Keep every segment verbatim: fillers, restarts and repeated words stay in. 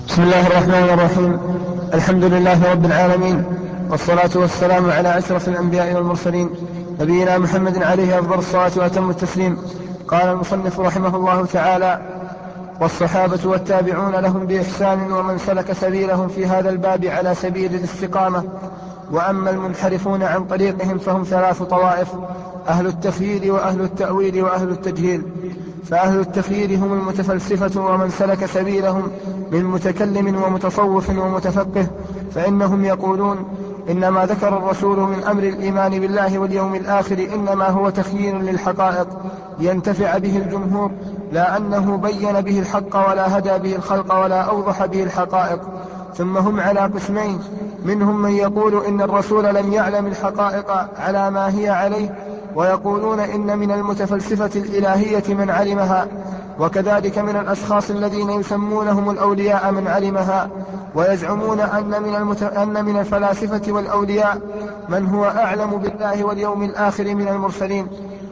بسم الله الرحمن الرحيم. الحمد لله رب العالمين، والصلاة والسلام على أشرف الأنبياء والمرسلين، نبينا محمد عليه أفضل الصلاة وأتم التسليم. قال المصنف رحمه الله تعالى: والصحابة والتابعون لهم بإحسان ومن سلك سبيلهم في هذا الباب على سبيل الاستقامة. وأما المنحرفون عن طريقهم فهم ثلاث طوائف: أهل التخيير وأهل التأويل وأهل التجهيل. فأهل التخيير هم المتفلسفة ومن سلك سبيلهم من متكلم ومتصوف ومتفقه، فإنهم يقولون إنما ذكر الرسول من أمر الإيمان بالله واليوم الآخر إنما هو تخيير للحقائق ينتفع به الجمهور، لا أنه بين به الحق ولا هدى به الخلق ولا أوضح به الحقائق. ثم هم على قسمين: منهم من يقول إن الرسول لم يعلم الحقائق على ما هي عليه، ويقولون إن من المتفلسفة الإلهية من علمها، وكذلك من الأشخاص الذين يسمونهم الأولياء من علمها، ويزعمون أن من, المت... أن من الفلاسفة والأولياء من هو أعلم بالله واليوم الآخر من المرسلين.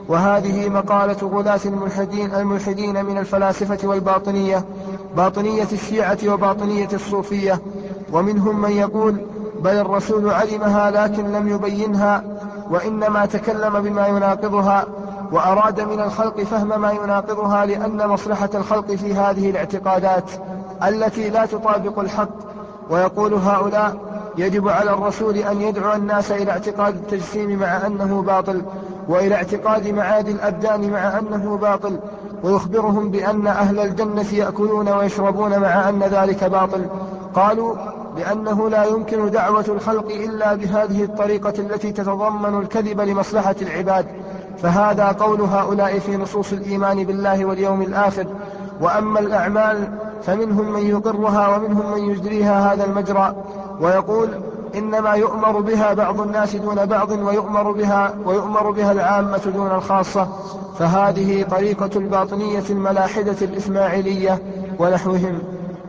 وهذه مقالة غلاة الملحدين, الملحدين من الفلاسفة والباطنية، باطنية الشيعة وباطنية الصوفية. ومنهم من يقول بل الرسول علمها لكن لم يبينها، وإنما تكلم بما يناقضها، وأراد من الخلق فهم ما يناقضها، لأن مصلحة الخلق في هذه الاعتقادات التي لا تطابق الحق. ويقول هؤلاء يجب على الرسول أن يدعو الناس إلى اعتقاد التجسيم مع أنه باطل، وإلى اعتقاد معاد الأبدان مع أنه باطل، ويخبرهم بأن أهل الجنة يأكلون ويشربون مع أن ذلك باطل. قالوا لأنه لا يمكن دعوة الخلق إلا بهذه الطريقة التي تتضمن الكذب لمصلحة العباد. فهذا قول هؤلاء في نصوص الإيمان بالله واليوم الآخر. وأما الأعمال فمنهم من يقرها ومنهم من يجريها هذا المجرى، ويقول إنما يؤمر بها بعض الناس دون بعض، ويؤمر بها, ويؤمر بها العامة دون الخاصة. فهذه طريقة الباطنية الملاحدة الإسماعيلية ونحوهم.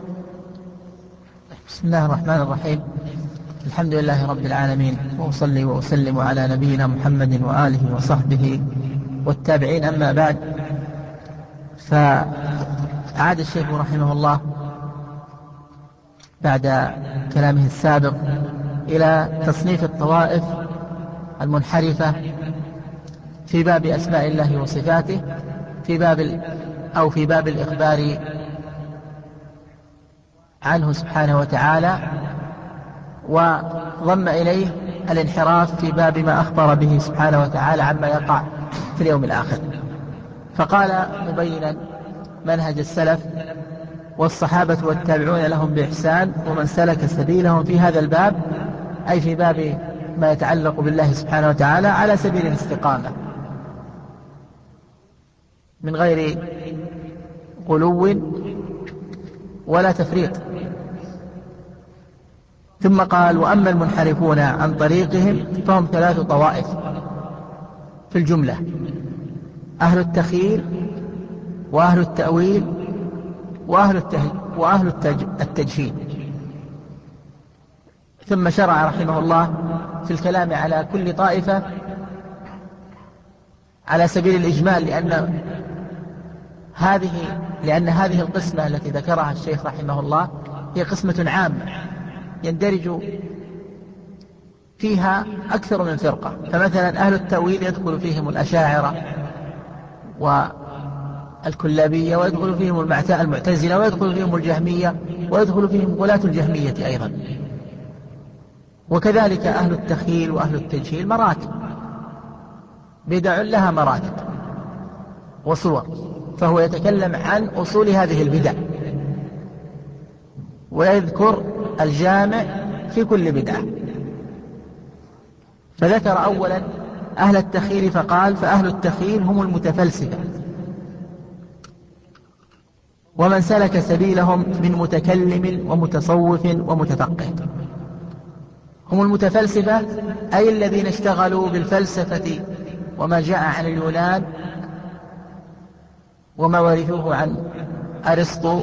بسم الله الرحمن الرحيم. الحمد لله رب العالمين، وأصلي وأسلم على نبينا محمد وآله وصحبه والتابعين. أما بعد، فأعاد الشيخ رحمه الله بعد كلامه السابق إلى تصنيف الطوائف المنحرفة في باب أسماء الله وصفاته، في باب أو في باب الإخبار عنه سبحانه وتعالى، وضم إليه الانحراف في باب ما أخبر به سبحانه وتعالى عما يقع في اليوم الآخر. فقال مبينا منهج السلف: والصحابة والتابعون لهم بإحسان ومن سلك سبيلهم في هذا الباب، أي في باب ما يتعلق بالله سبحانه وتعالى على سبيل الاستقامة من غير غلو ولا تفريط. ثم قال: وأما المنحرفون عن طريقهم فهم ثلاث طوائف في الجملة: أهل التخيير وأهل التأويل وأهل, الته... وأهل التج... التجهيل. ثم شرع رحمه الله في الكلام على كل طائفة على سبيل الإجمال، لأن هذه لأن هذه القسمة التي ذكرها الشيخ رحمه الله هي قسمة عامة يندرج فيها أكثر من فرقة. فمثلا أهل التأويل يدخل فيهم الأشاعرة والكلابية، ويدخل فيهم المعتزلة، ويدخل فيهم الجهمية، ويدخل فيهم غلاة الجهمية أيضا. وكذلك أهل التخيل وأهل التجهيل مراتب، بدع لها مراتب وصور، فهو يتكلم عن أصول هذه البدع ويذكر الجامع في كل بدعة. فذكر أولا أهل التخيل فقال: فأهل التخيل هم المتفلسفة ومن سلك سبيلهم من متكلم ومتصوف ومتفقه. هم المتفلسفة أي الذين اشتغلوا بالفلسفة وما جاء عن اليونان وما ورثوه عن أرسطو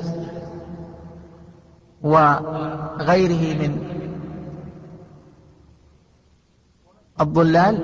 وغيره من الضلال،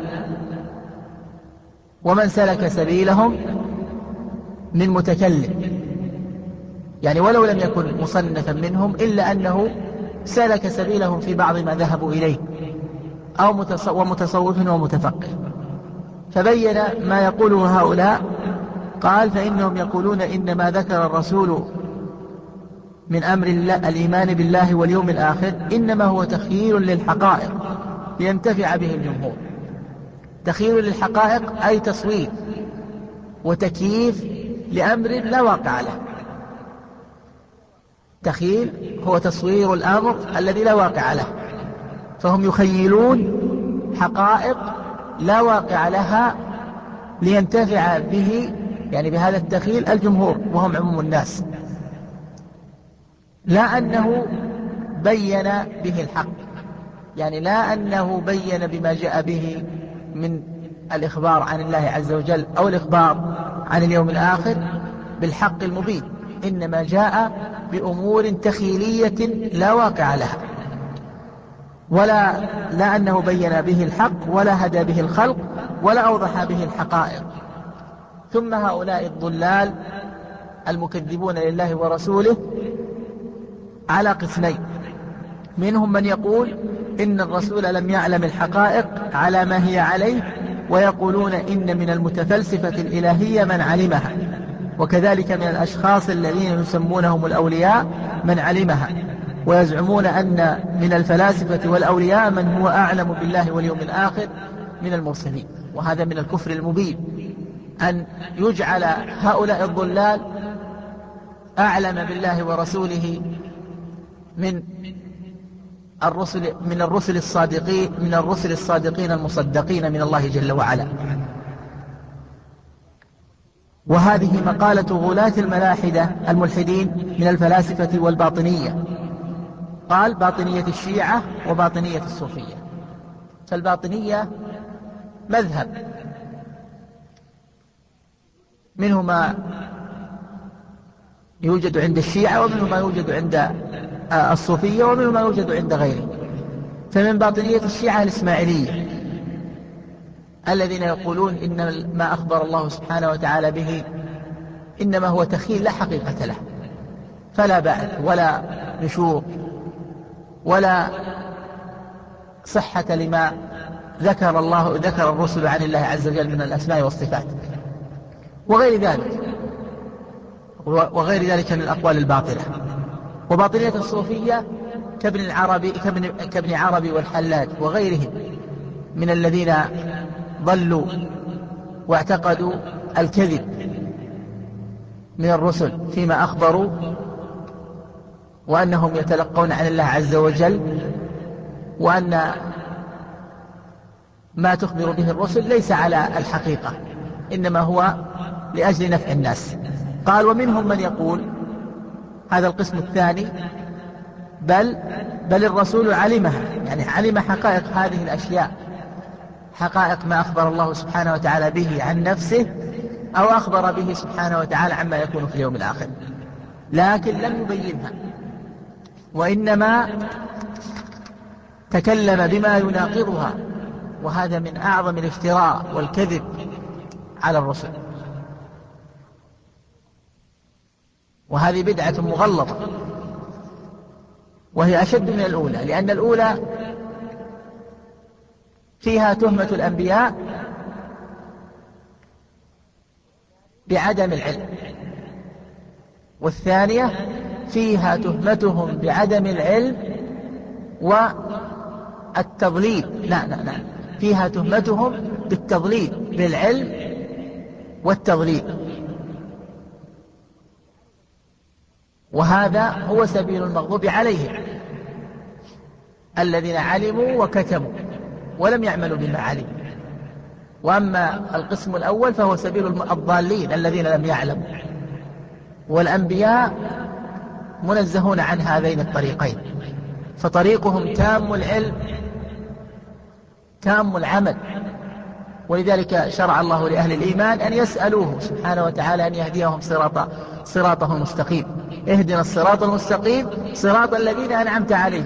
ومن سلك سبيلهم من متكلم يعني ولو لم يكن مصنفا منهم إلا أنه سلك سبيلهم في بعض ما ذهبوا إليه أو ومتصوف ومتفقه. فبين ما يقوله هؤلاء، قال فإنهم يقولون إن ما ذكر الرسول من أمر الله الإيمان بالله واليوم الآخر إنما هو تخيير للحقائق لينتفع به الجمهور. تخيير للحقائق أي تصوير وتكييف لأمر لا واقع له. تخييل هو تصوير الأمر الذي لا واقع له، فهم يخيلون حقائق لا واقع لها لينتفع به، يعني بهذا التخيل الجمهور وهم عموم الناس، لا أنه بين به الحق، يعني لا أنه بين بما جاء به من الإخبار عن الله عز وجل أو الإخبار عن اليوم الآخر بالحق المبين، إنما جاء بأمور تخيلية لا واقع لها، ولا لا أنه بين به الحق ولا هدى به الخلق ولا أوضح به الحقائق. ثم هؤلاء الضلال المكذبون لله ورسوله على قسمين، منهم من يقول إن الرسول لم يعلم الحقائق على ما هي عليه، ويقولون إن من المتفلسفة الإلهية من علمها، وكذلك من الأشخاص الذين يسمونهم الأولياء من علمها، ويزعمون أن من الفلاسفة والأولياء من هو أعلم بالله واليوم الآخر من المرسلين. وهذا من الكفر المبين، أن يجعل هؤلاء الضلال أعلم بالله ورسوله من الرسل من الرسل الصادقين من الرسل الصادقين المصدقين من الله جل وعلا. وهذه مقالة غلاة الملاحدة الملحدين من الفلاسفة والباطنية، قال باطنية الشيعة وباطنية الصوفية. فالباطنية مذهب منه ما يوجد عند الشيعة ومنه ما يوجد عند الصوفية ومنه ما يوجد عند غيره. فمن باطنية الشيعة الإسماعيلية الذين يقولون إن ما أخبر الله سبحانه وتعالى به إنما هو تخيل لا حقيقة له، فلا بعث ولا نشور ولا صحة لما ذكر الله ذكر الرسل عن الله عز وجل من الأسماء والصفات وغير ذلك وغير ذلك من الأقوال الباطلة. وباطنية الصوفية كابن العربي كابن, كابن عربي والحلاج وغيرهم من الذين ضلوا واعتقدوا الكذب من الرسل فيما أخبروا، وأنهم يتلقون عن الله عز وجل، وأن ما تخبر به الرسل ليس على الحقيقة إنما هو لأجل نفع الناس. قال ومنهم من يقول هذا القسم الثاني بل بل الرسول علمها، يعني علم حقائق هذه الأشياء، حقائق ما أخبر الله سبحانه وتعالى به عن نفسه أو أخبر به سبحانه وتعالى عما يكون في اليوم الآخر، لكن لم يبينها، وإنما تكلم بما يناقضها، وهذا من أعظم الافتراء والكذب على الرسل، وهذه بدعة مغلظة، وهي أشد من الأولى، لأن الأولى فيها تهمة الأنبياء بعدم العلم، والثانية فيها تهمتهم بعدم العلم والتضليل، لا لا لا فيها تهمتهم بالتضليل بالعلم والتضليل، وهذا هو سبيل المغضوب عليهم الذين علموا وكتموا ولم يعملوا بما علموا. وأما القسم الأول فهو سبيل الضالين الذين لم يعلموا، والأنبياء منزهون عن هذين الطريقين، فطريقهم تام العلم تام العمل، ولذلك شرع الله لأهل الإيمان أن يسألوه سبحانه وتعالى أن يهديهم صراط صراطه المستقيم، اهدنا الصراط المستقيم صراط الذين أنعمت عليهم،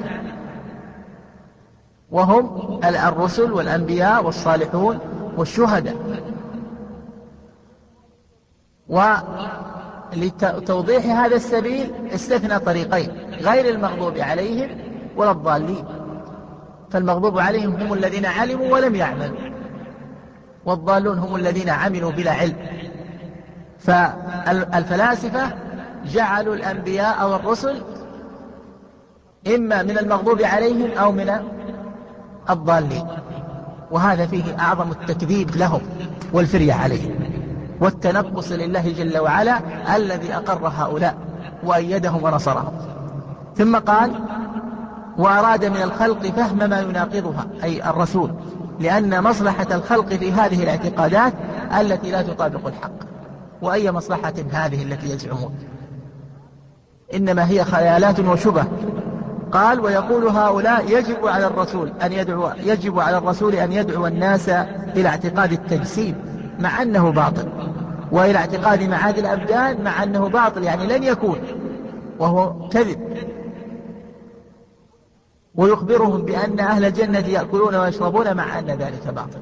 وهم الرسل والأنبياء والصالحون والشهداء. لتوضيح هذا السبيل استثنى طريقين غير المغضوب عليهم ولا الضالين. فالمغضوب عليهم هم الذين علموا ولم يعملوا، والضالون هم الذين عملوا بلا علم. فالفلاسفة جعلوا الأنبياء والرسل إما من المغضوب عليهم أو من الضالين، وهذا فيه أعظم التكذيب لهم والفرية عليهم والتنقص لله جل وعلا الذي أقر هؤلاء وأيدهم ونصرهم. ثم قال: وأراد من الخلق فهم ما يناقضها، أي الرسول، لأن مصلحة الخلق في هذه الاعتقادات التي لا تطابق الحق. وأي مصلحة هذه التي يزعمون؟ إنما هي خيالات وشبه. قال: ويقول هؤلاء يجب على الرسول أن يدعو يجب على الرسول أن يدعو الناس إلى اعتقاد التجسيم مع أنه باطل، وإلى اعتقاد معاد الأبدان مع أنه باطل، يعني لن يكون، وهو كذب. ويخبرهم بأن أهل الجنة يأكلون ويشربون مع أن ذلك باطل.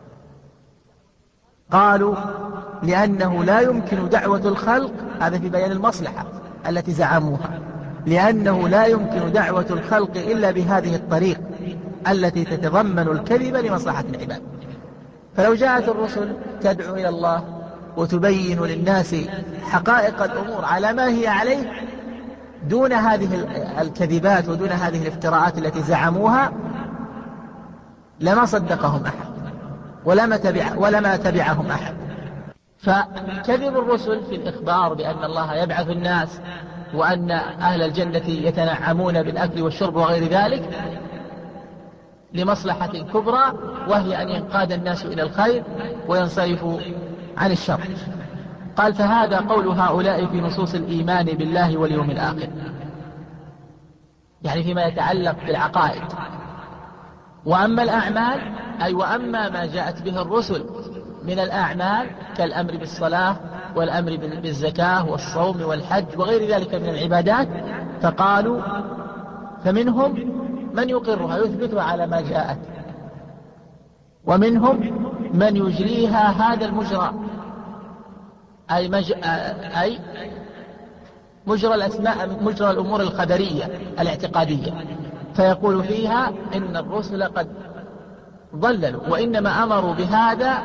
قالوا: لأنه لا يمكن دعوة الخلق، هذا في بيان المصلحة التي زعموها، لأنه لا يمكن دعوة الخلق إلا بهذه الطريق التي تتضمن الكذب لمصلحة العباد. فلو جاءت الرسل تدعو إلى الله وتبين للناس حقائق الأمور على ما هي عليه دون هذه الكذبات ودون هذه الافتراءات التي زعموها، لما صدقهم أحد ولما تبع ولما تبعهم أحد. فكذب الرسل في الإخبار بأن الله يبعث الناس وأن أهل الجنة يتنعمون بالأكل والشرب وغير ذلك لمصلحة كبرى، وهي أن ينقاد الناس إلى الخير وينصرفوا عن الشر. قال: فهذا قول هؤلاء في نصوص الإيمان بالله واليوم الآخر، يعني فيما يتعلق بالعقائد. وأما الأعمال، أي وأما ما جاءت به الرسل من الأعمال كالأمر بالصلاة والأمر بالزكاة والصوم والحج وغير ذلك من العبادات، فقالوا: فمنهم من يقرها يثبتها على ما جاءت، ومنهم من يجريها هذا المجرى، أي, مج... أي مجرى الأسماء، مجرى الأمور الخبرية الاعتقادية، فيقول فيها إن الرسل قد ضللوا وإنما أمروا بهذا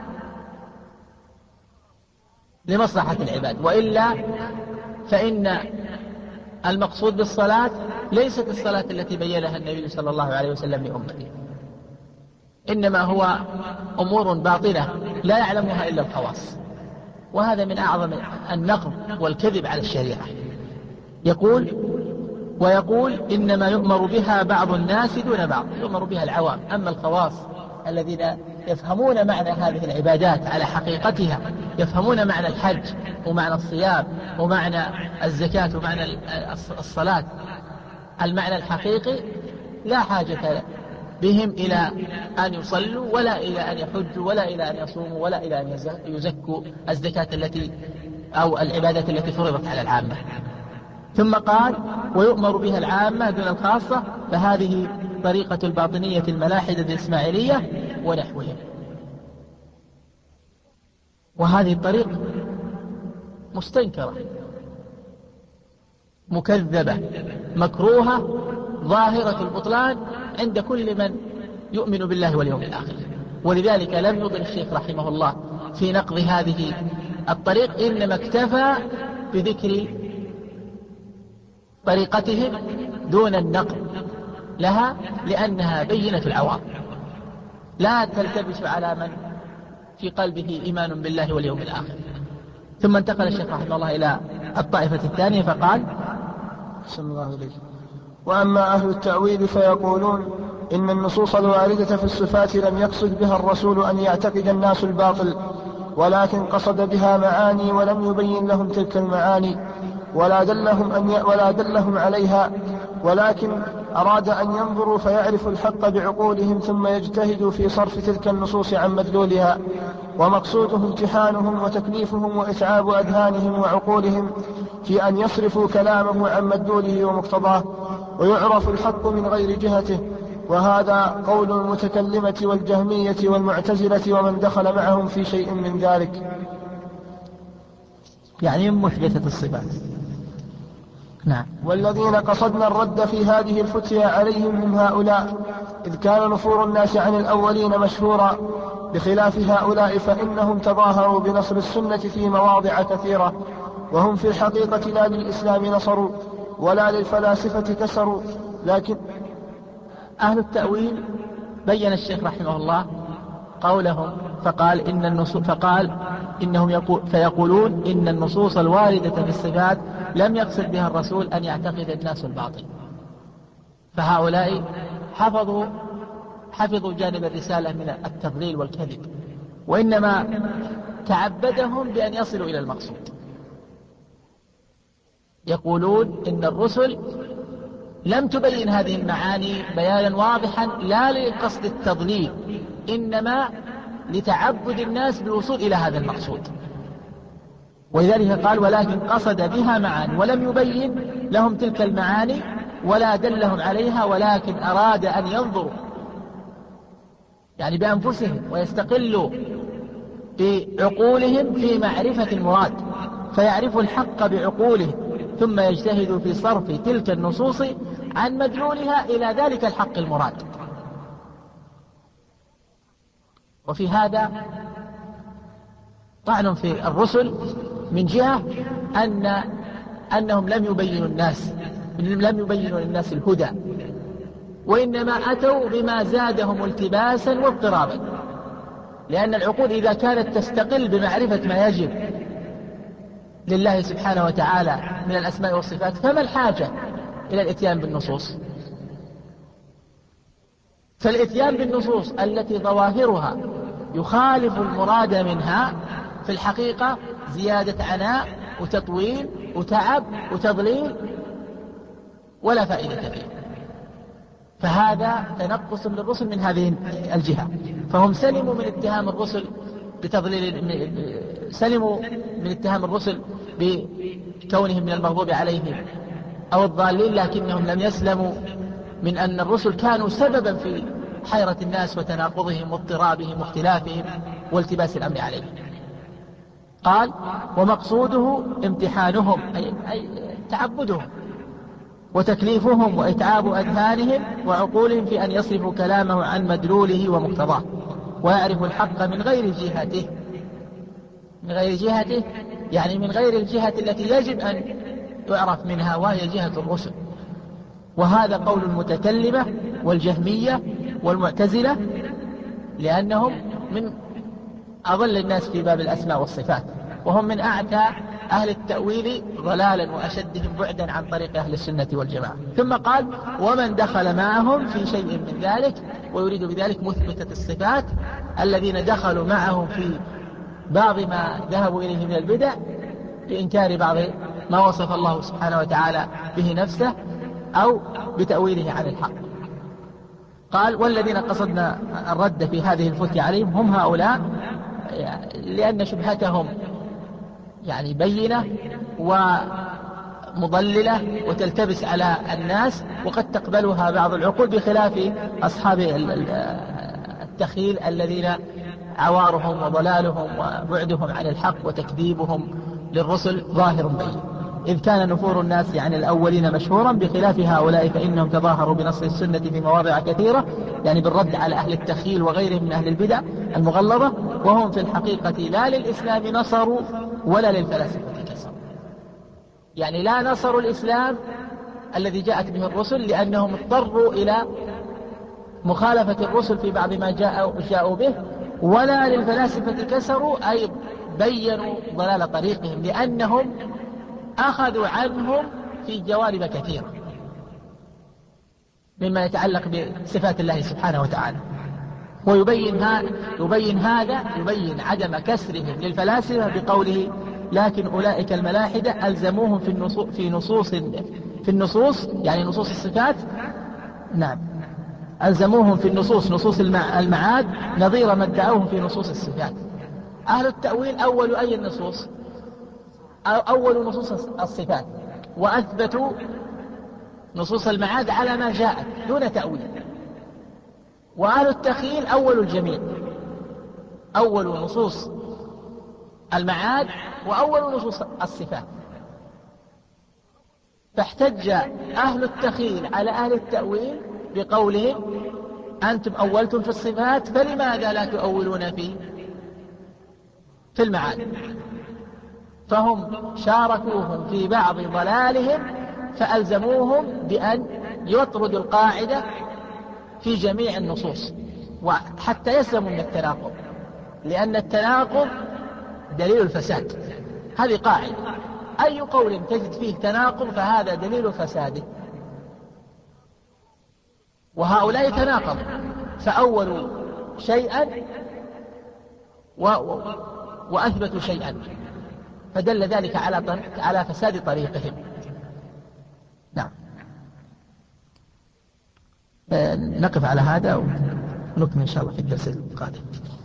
لمصلحة العباد، وإلا فإن المقصود بالصلاة ليست الصلاة التي بيّنها النبي صلى الله عليه وسلم لأمته، إنما هو أمور باطنة لا يعلمها إلا الخواص، وهذا من أعظم النقض والكذب على الشريعة. يقول: ويقول إنما يؤمر بها بعض الناس دون بعض، يؤمر بها العوام، أما الخواص الذين يفهمون معنى هذه العبادات على حقيقتها، يفهمون معنى الحج ومعنى الصيام ومعنى الزكاة ومعنى الصلاة المعنى الحقيقي، لا حاجة بهم إلى أن يصلوا ولا إلى أن يحجوا ولا إلى أن يصوموا ولا إلى أن يزكوا الزكاة التي أو العبادات التي فرضت على العامة. ثم قال: ويؤمر بها العامة دون الخاصة، فهذه طريقة الباطنية الملاحدة الإسماعيلية ونحوهم. وهذه الطريقة مستنكرة مكذبة مكروهة ظاهرة البطلان عند كل من يؤمن بالله واليوم الآخر. ولذلك لم يطل الشيخ رحمه الله في نقض هذه الطريق، إنما اكتفى بذكر طريقتهم دون النقد لها، لأنها بينة العوام لا تلتبس على من في قلبه إيمان بالله واليوم الآخر. ثم انتقل الشيخ رحمه الله إلى الطائفة الثانية فقال: بسم الله عليك. وأما أهل التأويل فيقولون إن النصوص الواردة في الصفات لم يقصد بها الرسول أن يعتقد الناس الباطل، ولكن قصد بها معاني ولم يبين لهم تلك المعاني ولا دلهم, أن ي... ولا دلهم عليها، ولكن أراد أن ينظروا فيعرفوا الحق بعقولهم ثم يجتهدوا في صرف تلك النصوص عن مدلولها، ومقصوده امتحانهم وتكليفهم وإتعاب أذهانهم وعقولهم في أن يصرفوا كلامه عن مدلوله ومقتضاه، ويعرف الحق من غير جهته. وهذا قول المتكلمة والجهمية والمعتزلة ومن دخل معهم في شيء من ذلك. يعني من مثبتة الصفات. نعم. والذين قصدنا الرد في هذه الفتيا عليهم هم هؤلاء، إذ كان نفور الناس عن الأولين مشهورا، بخلاف هؤلاء فإنهم تظاهروا بنصر السنة في مواضع كثيرة، وهم في الحقيقة لا للإسلام نصروا ولا للفلاسفة كسروا، لكن أهل التأويل بين الشيخ رحمه الله قولهم فقال إن النصوص فقال إنهم يقول فيقولون إن النصوص الواردة في الصفات لم يقصد بها الرسول أن يعتقد الناس الباطل. فهؤلاء حفظوا حفظوا جانب الرسالة من التضليل والكذب، وإنما تعبدهم بأن يصلوا إلى المقصود. يقولون إن الرسل لم تبين هذه المعاني بيانا واضحا لا لقصد التضليل، إنما لتعبد الناس بالوصول إلى هذا المقصود. ولذلك قال ولكن قصد بها معاني ولم يبين لهم تلك المعاني ولا دلهم عليها، ولكن أراد أن ينظروا يعني بأنفسهم ويستقلوا بعقولهم في معرفة المراد، فيعرفوا الحق بعقولهم ثم يجتهدوا في صرف تلك النصوص عن مدلولها إلى ذلك الحق المراد. وفي هذا طعن في الرسل من جهة أن أنهم لم يبينوا الناس لم يبينوا للناس الهدى، وإنما أتوا بما زادهم التباسا واضطرابا، لأن العقول إذا كانت تستقل بمعرفة ما يجب لله سبحانه وتعالى من الأسماء والصفات فما الحاجة إلى الإتيان بالنصوص؟ فالإتيان بالنصوص التي ظواهرها يخالف المراد منها في الحقيقة زيادة عناء وتطويل وتعب وتضليل ولا فائدة فيه. فهذا تنقص للرسل من هذه الجهة، فهم سلموا من اتهام الرسل بتضليل، سلموا من اتهام الرسل بكونهم من المغضوب عليهم أو الضالين، لكنهم لم يسلموا من أن الرسل كانوا سببا في حيرة الناس وتناقضهم واضطرابهم واختلافهم والتباس الأمر عليهم. قال ومقصوده امتحانهم أي, أي تعبدهم وتكليفهم وإتعاب أذهانهم وعقولهم في أن يصرفوا كلامه عن مدلوله ومقتضاه ويعرفوا الحق من غير جهته من غير جهته يعني من غير الجهة التي يجب أن يعرف منها، وهي جهة الرسل. وهذا قول المتكلمة والجهمية والمعتزلة، لأنهم من أضل الناس في باب الأسماء والصفات، وهم من أعتى أهل التأويل ضلالا وأشدهم بعدا عن طريق أهل السنة والجماعة. ثم قال ومن دخل معهم في شيء من ذلك، ويريد بذلك مثبتة الصفات الذين دخلوا معهم في بعض ما ذهبوا إليه من البدع بإنكار بعض ما وصف الله سبحانه وتعالى به نفسه أو بتأويله عن الحق. قال والذين قصدنا الرد في هذه الفتية عليهم هم هؤلاء، لأن شبهتهم يعني بينة ومضللة وتلتبس على الناس، وقد تقبلها بعض العقول بخلاف أصحاب التخيل الذين عوارهم وضلالهم وبعدهم عن الحق وتكذيبهم للرسل ظاهر بين. إذ كان نفور الناس عن الأولين مشهورا، بخلاف هؤلاء فإنهم تظاهروا بنصر السنة في مواضع كثيرة، يعني بالرد على أهل التخيل وغيرهم من أهل البدع المغلظة، وهم في الحقيقة لا للإسلام نصروا ولا للفلاسفة كسروا. يعني لا نصروا الإسلام الذي جاءت به الرسل لأنهم اضطروا إلى مخالفة الرسل في بعض ما جاءوا, جاءوا به، ولا للفلاسفة كسروا أي بينوا ضلال طريقهم، لأنهم أخذوا عنهم في جوانب كثيرة مما يتعلق بصفات الله سبحانه وتعالى. ويبين هذا يبين هذا يبين عدم كسرهم للفلاسفة بقوله لكن أولئك الملاحدة ألزموهم في النصوص في نصوص في النصوص يعني نصوص الصفات نعم ألزموهم في النصوص نصوص المعاد نظير ما ادعوهم في نصوص الصفات. أهل التأويل أول أي النصوص أول نصوص الصفات، وأثبتوا نصوص المعاد على ما جاءت دون تأويل. وأهل التخيل أول الجميع، أول نصوص المعاد وأول نصوص الصفات. فاحتج أهل التخيل على أهل التأويل بقولهم أنتم أولتم في الصفات فلماذا لا تؤولون في في المعاني؟ فهم شاركوهم في بعض ضلالهم فألزموهم بأن يطردوا القاعدة في جميع النصوص وحتى يسلموا من التناقض، لأن التناقض دليل الفساد. هذه قاعدة، أي قول تجد فيه تناقض فهذا دليل فساده. وهؤلاء تناقض فأولوا شيئا و... و... وأثبتوا شيئا، فدل ذلك على طريق... على فساد طريقهم. نعم. نقف على هذا ونكمل إن شاء الله في الدرس القادم.